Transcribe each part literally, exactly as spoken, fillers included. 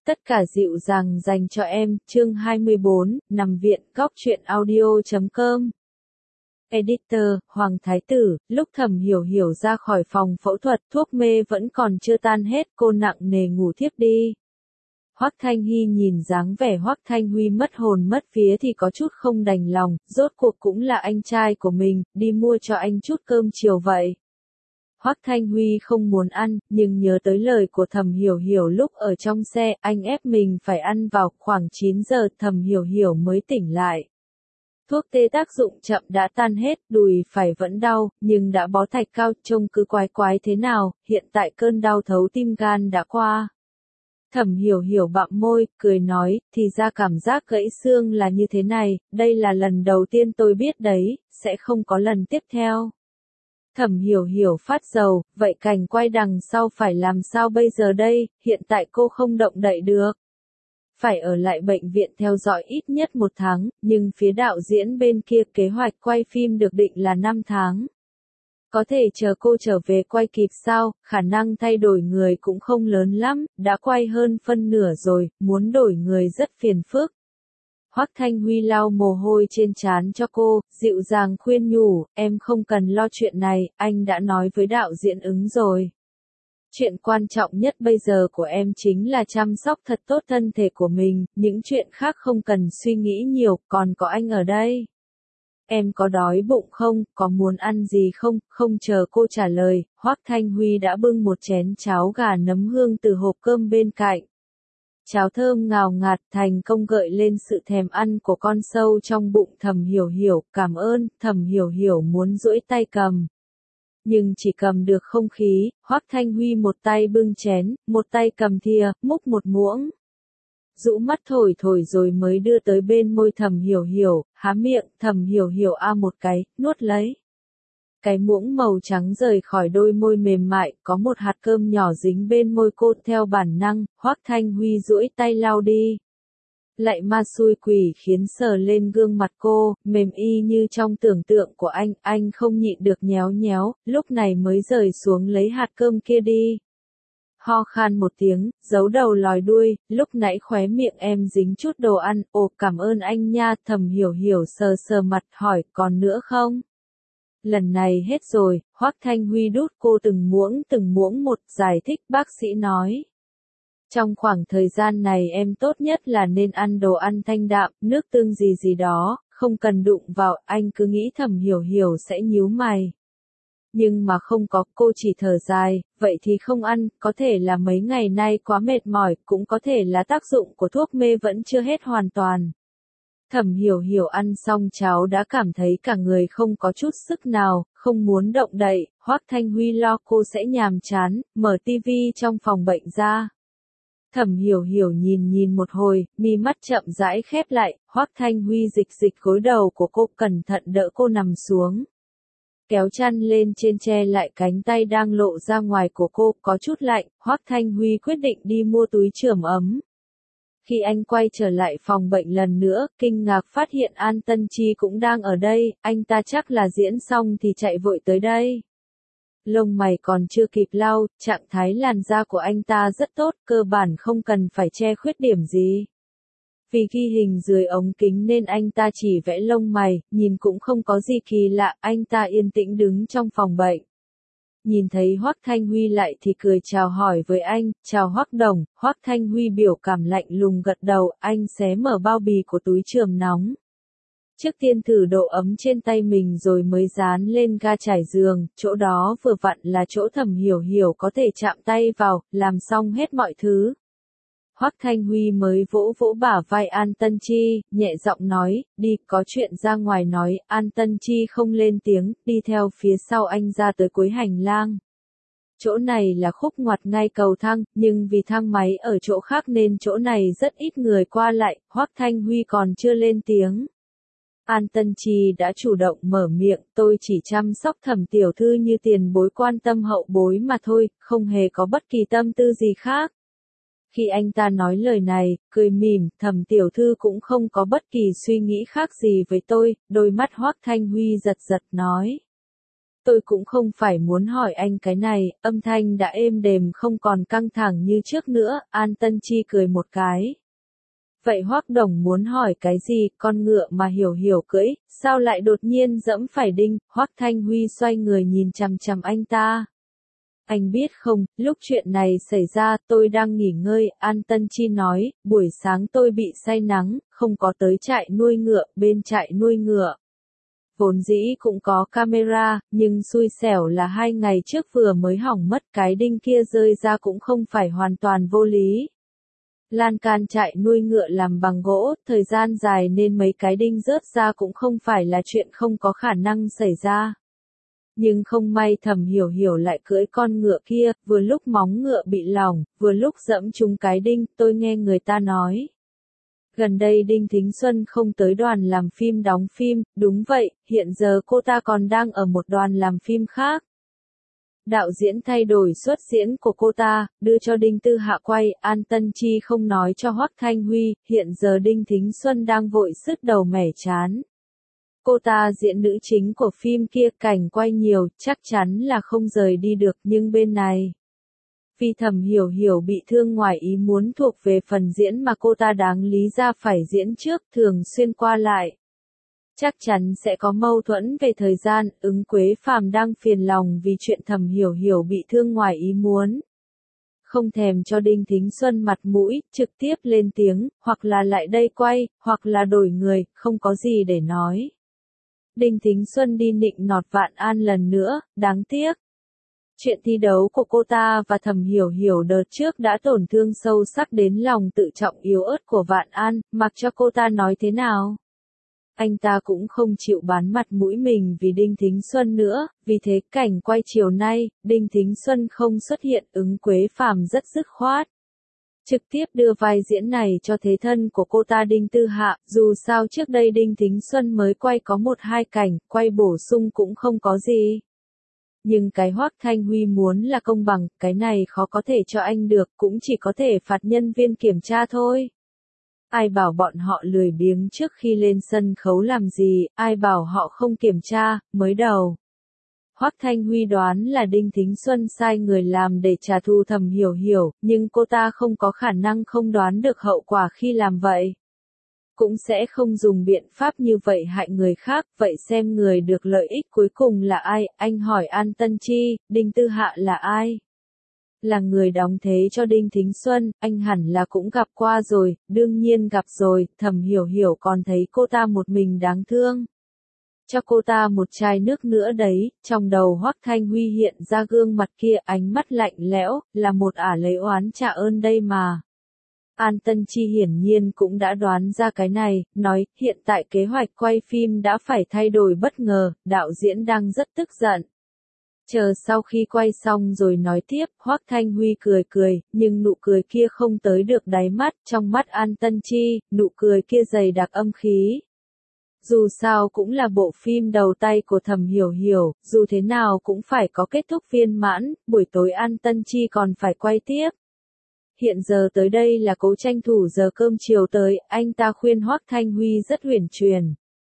Tất cả dịu dàng dành cho em, chương hai mươi bốn, nằm viện, góc truyện audio chấm com. Editor, Hoàng Thái Tử, lúc Thẩm Hiểu Hiểu ra khỏi phòng phẫu thuật, thuốc mê vẫn còn chưa tan hết, cô nặng nề ngủ thiếp đi. Hoắc Thanh Hy nhìn dáng vẻ Hoắc Thanh Huy mất hồn mất vía thì có chút không đành lòng, rốt cuộc cũng là anh trai của mình, đi mua cho anh chút cơm chiều vậy. Hoắc Thanh Huy không muốn ăn, nhưng nhớ tới lời của Thẩm Hiểu Hiểu lúc ở trong xe, anh ép mình phải ăn vào khoảng chín giờ Thẩm Hiểu Hiểu mới tỉnh lại. Thuốc tê tác dụng chậm đã tan hết, đùi phải vẫn đau, nhưng đã bó thạch cao, trông cứ quái quái thế nào, hiện tại cơn đau thấu tim gan đã qua. Thẩm Hiểu Hiểu bặm môi, cười nói, thì ra cảm giác gãy xương là như thế này, đây là lần đầu tiên tôi biết đấy, sẽ không có lần tiếp theo. Thẩm Hiểu Hiểu phát dầu, vậy cảnh quay đằng sau phải làm sao bây giờ đây, hiện tại cô không động đậy được. Phải ở lại bệnh viện theo dõi ít nhất một tháng, nhưng phía đạo diễn bên kia kế hoạch quay phim được định là năm tháng. Có thể chờ cô trở về quay kịp sao, khả năng thay đổi người cũng không lớn lắm, đã quay hơn phân nửa rồi, muốn đổi người rất phiền phức. Hoắc Thanh Huy lau mồ hôi trên trán cho cô, dịu dàng khuyên nhủ, em không cần lo chuyện này, anh đã nói với đạo diễn ứng rồi. Chuyện quan trọng nhất bây giờ của em chính là chăm sóc thật tốt thân thể của mình, những chuyện khác không cần suy nghĩ nhiều, còn có anh ở đây. Em có đói bụng không, có muốn ăn gì không, không chờ cô trả lời, Hoắc Thanh Huy đã bưng một chén cháo gà nấm hương từ hộp cơm bên cạnh. Cháo thơm ngào ngạt thành công gợi lên sự thèm ăn của con sâu trong bụng Thẩm Hiểu Hiểu, cảm ơn, Thẩm Hiểu Hiểu muốn duỗi tay cầm. Nhưng chỉ cầm được không khí, Hoắc Thanh Huy một tay bưng chén, một tay cầm thìa, múc một muỗng. Rũ mắt thổi thổi rồi mới đưa tới bên môi Thẩm Hiểu Hiểu, há miệng, Thẩm Hiểu Hiểu a một cái, nuốt lấy. Cái muỗng màu trắng rời khỏi đôi môi mềm mại, có một hạt cơm nhỏ dính bên môi cô theo bản năng, Hoắc Thanh Huy duỗi tay lau đi. Lại ma xui quỷ khiến sờ lên gương mặt cô, mềm y như trong tưởng tượng của anh, anh không nhịn được nhéo nhéo, lúc này mới rời xuống lấy hạt cơm kia đi. Ho khan một tiếng, giấu đầu lòi đuôi, lúc nãy khóe miệng em dính chút đồ ăn, ồ cảm ơn anh nha, Thẩm Hiểu Hiểu sờ sờ mặt hỏi, còn nữa không? Lần này hết rồi, Hoắc Thanh Huy đút cô từng muỗng từng muỗng một, giải thích bác sĩ nói. Trong khoảng thời gian này em tốt nhất là nên ăn đồ ăn thanh đạm, nước tương gì gì đó, không cần đụng vào, anh cứ nghĩ Thẩm Hiểu Hiểu sẽ nhíu mày. Nhưng mà không có, cô chỉ thở dài, vậy thì không ăn, có thể là mấy ngày nay quá mệt mỏi, cũng có thể là tác dụng của thuốc mê vẫn chưa hết hoàn toàn. Thẩm Hiểu Hiểu ăn xong cháo đã cảm thấy cả người không có chút sức nào, không muốn động đậy, Hoắc Thanh Huy lo cô sẽ nhàm chán, mở tivi trong phòng bệnh ra. Thẩm Hiểu Hiểu nhìn nhìn một hồi, mi mắt chậm rãi khép lại, Hoắc Thanh Huy dịch dịch gối đầu của cô, cẩn thận đỡ cô nằm xuống. Kéo chăn lên trên che lại cánh tay đang lộ ra ngoài của cô, có chút lạnh, Hoắc Thanh Huy quyết định đi mua túi chườm ấm. Khi anh quay trở lại phòng bệnh lần nữa, kinh ngạc phát hiện An Tân Chi cũng đang ở đây, anh ta chắc là diễn xong thì chạy vội tới đây. Lông mày còn chưa kịp lau, trạng thái làn da của anh ta rất tốt, cơ bản không cần phải che khuyết điểm gì. Vì ghi hình dưới ống kính nên anh ta chỉ vẽ lông mày, nhìn cũng không có gì kỳ lạ, anh ta yên tĩnh đứng trong phòng bệnh. Nhìn thấy Hoắc Thanh Huy lại thì cười chào hỏi với anh, chào Hoắc đồng, Hoắc Thanh Huy biểu cảm lạnh lùng gật đầu, anh xé mở bao bì của túi chườm nóng. Trước tiên thử độ ấm trên tay mình rồi mới dán lên ga trải giường, chỗ đó vừa vặn là chỗ Thẩm Hiểu Hiểu có thể chạm tay vào, làm xong hết mọi thứ. Hoắc Thanh Huy mới vỗ vỗ bả vai An Tân Chi, nhẹ giọng nói, đi, có chuyện ra ngoài nói, An Tân Chi không lên tiếng, đi theo phía sau anh ra tới cuối hành lang. Chỗ này là khúc ngoặt ngay cầu thang, nhưng vì thang máy ở chỗ khác nên chỗ này rất ít người qua lại, Hoắc Thanh Huy còn chưa lên tiếng. An Tân Chi đã chủ động mở miệng, tôi chỉ chăm sóc Thẩm tiểu thư như tiền bối quan tâm hậu bối mà thôi, không hề có bất kỳ tâm tư gì khác. Khi anh ta nói lời này, cười mỉm, Thẩm tiểu thư cũng không có bất kỳ suy nghĩ khác gì với tôi, đôi mắt Hoắc Thanh Huy giật giật nói. tôi cũng không phải muốn hỏi anh cái này, âm thanh đã êm đềm không còn căng thẳng như trước nữa, An Tân Chi cười một cái. Vậy Hoắc Đồng muốn hỏi cái gì, con ngựa mà Hiểu Hiểu cưỡi, sao lại đột nhiên dẫm phải đinh, Hoắc Thanh Huy xoay người nhìn chằm chằm anh ta. Anh biết không, lúc chuyện này xảy ra tôi đang nghỉ ngơi, An Tân Chi nói, buổi sáng tôi bị say nắng, không có tới trại nuôi ngựa, bên trại nuôi ngựa. Vốn dĩ cũng có camera, nhưng xui xẻo là hai ngày trước vừa mới hỏng mất, cái đinh kia rơi ra cũng không phải hoàn toàn vô lý. Lan can trại nuôi ngựa làm bằng gỗ, thời gian dài nên mấy cái đinh rớt ra cũng không phải là chuyện không có khả năng xảy ra. Nhưng không may Thẩm Hiểu Hiểu lại cưỡi con ngựa kia, vừa lúc móng ngựa bị lỏng, vừa lúc dẫm trúng cái đinh, tôi nghe người ta nói. Gần đây Đinh Thính Xuân không tới đoàn làm phim đóng phim, đúng vậy, hiện giờ cô ta còn đang ở một đoàn làm phim khác. Đạo diễn thay đổi xuất diễn của cô ta, đưa cho Đinh Tư Hạ quay, An Tân Chi không nói cho Hoắc Thanh Huy, hiện giờ Đinh Thính Xuân đang vội sứt đầu mẻ chán. Cô ta diễn nữ chính của phim kia, cảnh quay nhiều, chắc chắn là không rời đi được, nhưng bên này. Vì Thẩm Hiểu Hiểu bị thương ngoài ý muốn thuộc về phần diễn mà cô ta đáng lý ra phải diễn trước, thường xuyên qua lại. Chắc chắn sẽ có mâu thuẫn về thời gian, Ứng Quế Phàm đang phiền lòng vì chuyện Thẩm Hiểu Hiểu bị thương ngoài ý muốn. Không thèm cho Đinh Thính Xuân mặt mũi, trực tiếp lên tiếng, hoặc là lại đây quay, hoặc là đổi người, không có gì để nói. Đinh Thính Xuân đi nịnh nọt Vạn An lần nữa, đáng tiếc. Chuyện thi đấu của cô ta và Thẩm Hiểu Hiểu đợt trước đã tổn thương sâu sắc đến lòng tự trọng yếu ớt của Vạn An, mặc cho cô ta nói thế nào. Anh ta cũng không chịu bán mặt mũi mình vì Đinh Thính Xuân nữa, vì thế cảnh quay chiều nay, Đinh Thính Xuân không xuất hiện, Ứng Quế Phàm rất dứt khoát. Trực tiếp đưa vai diễn này cho thế thân của cô ta Đinh Tư Hạ, dù sao trước đây Đinh Thính Xuân mới quay có một hai cảnh, quay bổ sung cũng không có gì. Nhưng cái Hoắc Thanh Huy muốn là công bằng, cái này khó có thể cho anh được, cũng chỉ có thể phạt nhân viên kiểm tra thôi. Ai bảo bọn họ lười biếng trước khi lên sân khấu làm gì, ai bảo họ không kiểm tra, mới đầu. Hoắc Thanh Huy đoán là Đinh Thính Xuân sai người làm để trả thù Thẩm Hiểu Hiểu, nhưng cô ta không có khả năng không đoán được hậu quả khi làm vậy. Cũng sẽ không dùng biện pháp như vậy hại người khác, vậy xem người được lợi ích cuối cùng là ai, anh hỏi An Tân Chi, Đinh Tư Hạ là ai? Là người đóng thế cho Đinh Thính Xuân, anh hẳn là cũng gặp qua rồi, đương nhiên gặp rồi, Thẩm Hiểu Hiểu còn thấy cô ta một mình đáng thương. Cho cô ta một chai nước nữa đấy, trong đầu Hoắc Thanh Huy hiện ra gương mặt kia, ánh mắt lạnh lẽo, là một ả lấy oán trả ơn đây mà. An Tân Chi hiển nhiên cũng đã đoán ra cái này, nói, hiện tại kế hoạch quay phim đã phải thay đổi bất ngờ, đạo diễn đang rất tức giận. Chờ sau khi quay xong rồi nói tiếp, Hoắc Thanh Huy cười cười, nhưng nụ cười kia không tới được đáy mắt, trong mắt An Tân Chi, nụ cười kia dày đặc âm khí. Dù sao cũng là bộ phim đầu tay của Thẩm Hiểu Hiểu, dù thế nào cũng phải có kết thúc viên mãn, buổi tối An Tân Chi còn phải quay tiếp. Hiện giờ tới đây là cố tranh thủ giờ cơm chiều tới, anh ta khuyên Hoắc Thanh Huy rất uyển chuyển.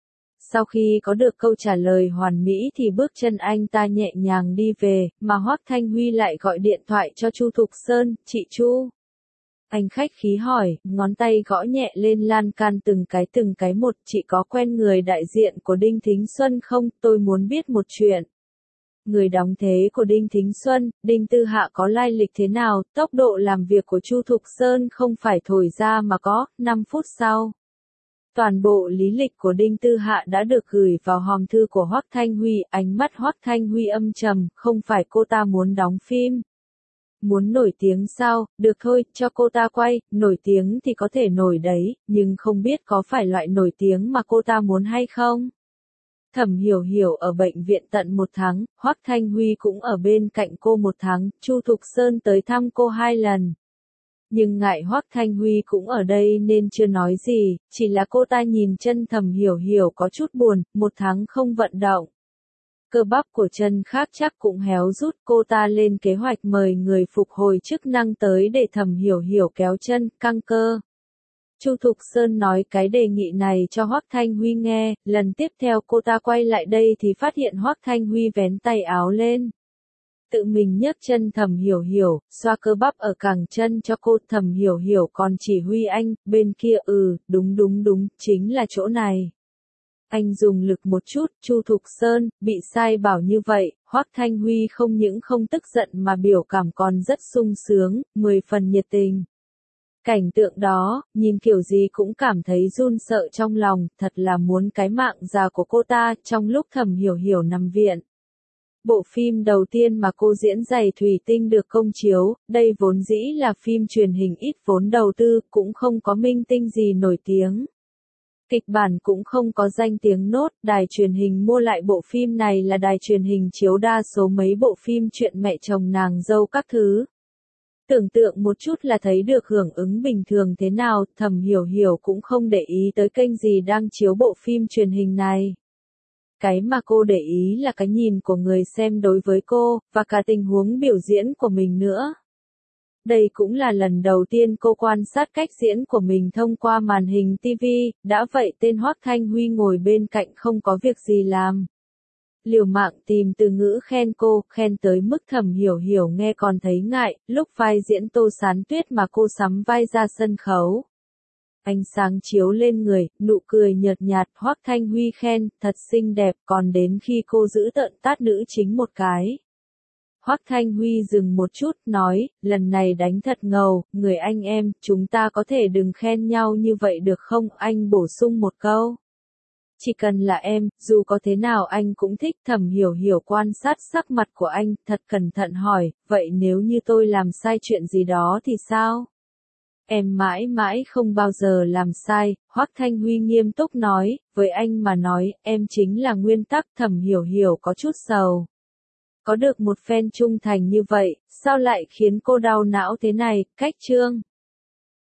Sau khi có được câu trả lời hoàn mỹ thì bước chân anh ta nhẹ nhàng đi về, mà Hoắc Thanh Huy lại gọi điện thoại cho Chu Thục Sơn, chị Chu. Anh khách khí hỏi, ngón tay gõ nhẹ lên lan can từng cái từng cái một, chị có quen người đại diện của Đinh Thính Xuân không, tôi muốn biết một chuyện. Người đóng thế của Đinh Thính Xuân, Đinh Tư Hạ có lai lịch thế nào, tốc độ làm việc của Chu Thục Sơn không phải thổi ra mà có, năm phút sau. Toàn bộ lý lịch của Đinh Tư Hạ đã được gửi vào hòm thư của Hoắc Thanh Huy, ánh mắt Hoắc Thanh Huy âm trầm, không phải cô ta muốn đóng phim. Muốn nổi tiếng sao, được thôi, cho cô ta quay, nổi tiếng thì có thể nổi đấy, nhưng không biết có phải loại nổi tiếng mà cô ta muốn hay không. Thẩm Hiểu Hiểu ở bệnh viện tận một tháng, Hoắc Thanh Huy cũng ở bên cạnh cô một tháng, Chu Thục Sơn tới thăm cô hai lần. Nhưng ngại Hoắc Thanh Huy cũng ở đây nên chưa nói gì, chỉ là cô ta nhìn chân Thẩm Hiểu Hiểu có chút buồn, một tháng không vận động. Cơ bắp của chân khác chắc cũng héo rút, cô ta lên kế hoạch mời người phục hồi chức năng tới để Thẩm Hiểu Hiểu kéo chân, căng cơ. Chu Thục Sơn nói cái đề nghị này cho Hoắc Thanh Huy nghe, lần tiếp theo cô ta quay lại đây thì phát hiện Hoắc Thanh Huy vén tay áo lên. Tự mình nhấc chân Thẩm Hiểu Hiểu, xoa cơ bắp ở cẳng chân cho cô. Thẩm Hiểu Hiểu còn chỉ huy anh, bên kia ừ, đúng đúng đúng, chính là chỗ này. Anh dùng lực một chút, Chu Thục Sơn, bị sai bảo như vậy, Hoắc Thanh Huy không những không tức giận mà biểu cảm còn rất sung sướng, mười phần nhiệt tình. Cảnh tượng đó, nhìn kiểu gì cũng cảm thấy run sợ trong lòng, thật là muốn cái mạng già của cô ta. Trong lúc Thẩm Hiểu Hiểu nằm viện, bộ phim đầu tiên mà cô diễn giày thủy tinh được công chiếu, đây vốn dĩ là phim truyền hình ít vốn đầu tư, cũng không có minh tinh gì nổi tiếng. Kịch bản cũng không có danh tiếng nốt, đài truyền hình mua lại bộ phim này là đài truyền hình chiếu đa số mấy bộ phim chuyện mẹ chồng nàng dâu các thứ. Tưởng tượng một chút là thấy được hưởng ứng bình thường thế nào. Thẩm Hiểu Hiểu cũng không để ý tới kênh gì đang chiếu bộ phim truyền hình này. Cái mà cô để ý là cái nhìn của người xem đối với cô, và cả tình huống biểu diễn của mình nữa. Đây cũng là lần đầu tiên cô quan sát cách diễn của mình thông qua màn hình ti vi, đã vậy tên Hoắc Thanh Huy ngồi bên cạnh không có việc gì làm. Liều mạng tìm từ ngữ khen cô, khen tới mức Thẩm Hiểu Hiểu nghe còn thấy ngại, lúc vai diễn Tô Sán Tuyết mà cô sắm vai ra sân khấu. Ánh sáng chiếu lên người, nụ cười nhợt nhạt, Hoắc Thanh Huy khen, thật xinh đẹp, còn đến khi cô giữ tợn tát nữ chính một cái. Hoắc Thanh Huy dừng một chút, nói, lần này đánh thật ngầu, người anh em, chúng ta có thể đừng khen nhau như vậy được không? Anh bổ sung một câu. Chỉ cần là em, dù có thế nào anh cũng thích. Thẩm Hiểu Hiểu quan sát sắc mặt của anh, thật cẩn thận hỏi, vậy nếu như tôi làm sai chuyện gì đó thì sao? Em mãi mãi không bao giờ làm sai, Hoắc Thanh Huy nghiêm túc nói, với anh mà nói, em chính là nguyên tắc. Thẩm Hiểu Hiểu có chút sầu. Có được một fan trung thành như vậy, sao lại khiến cô đau não thế này? Cách chương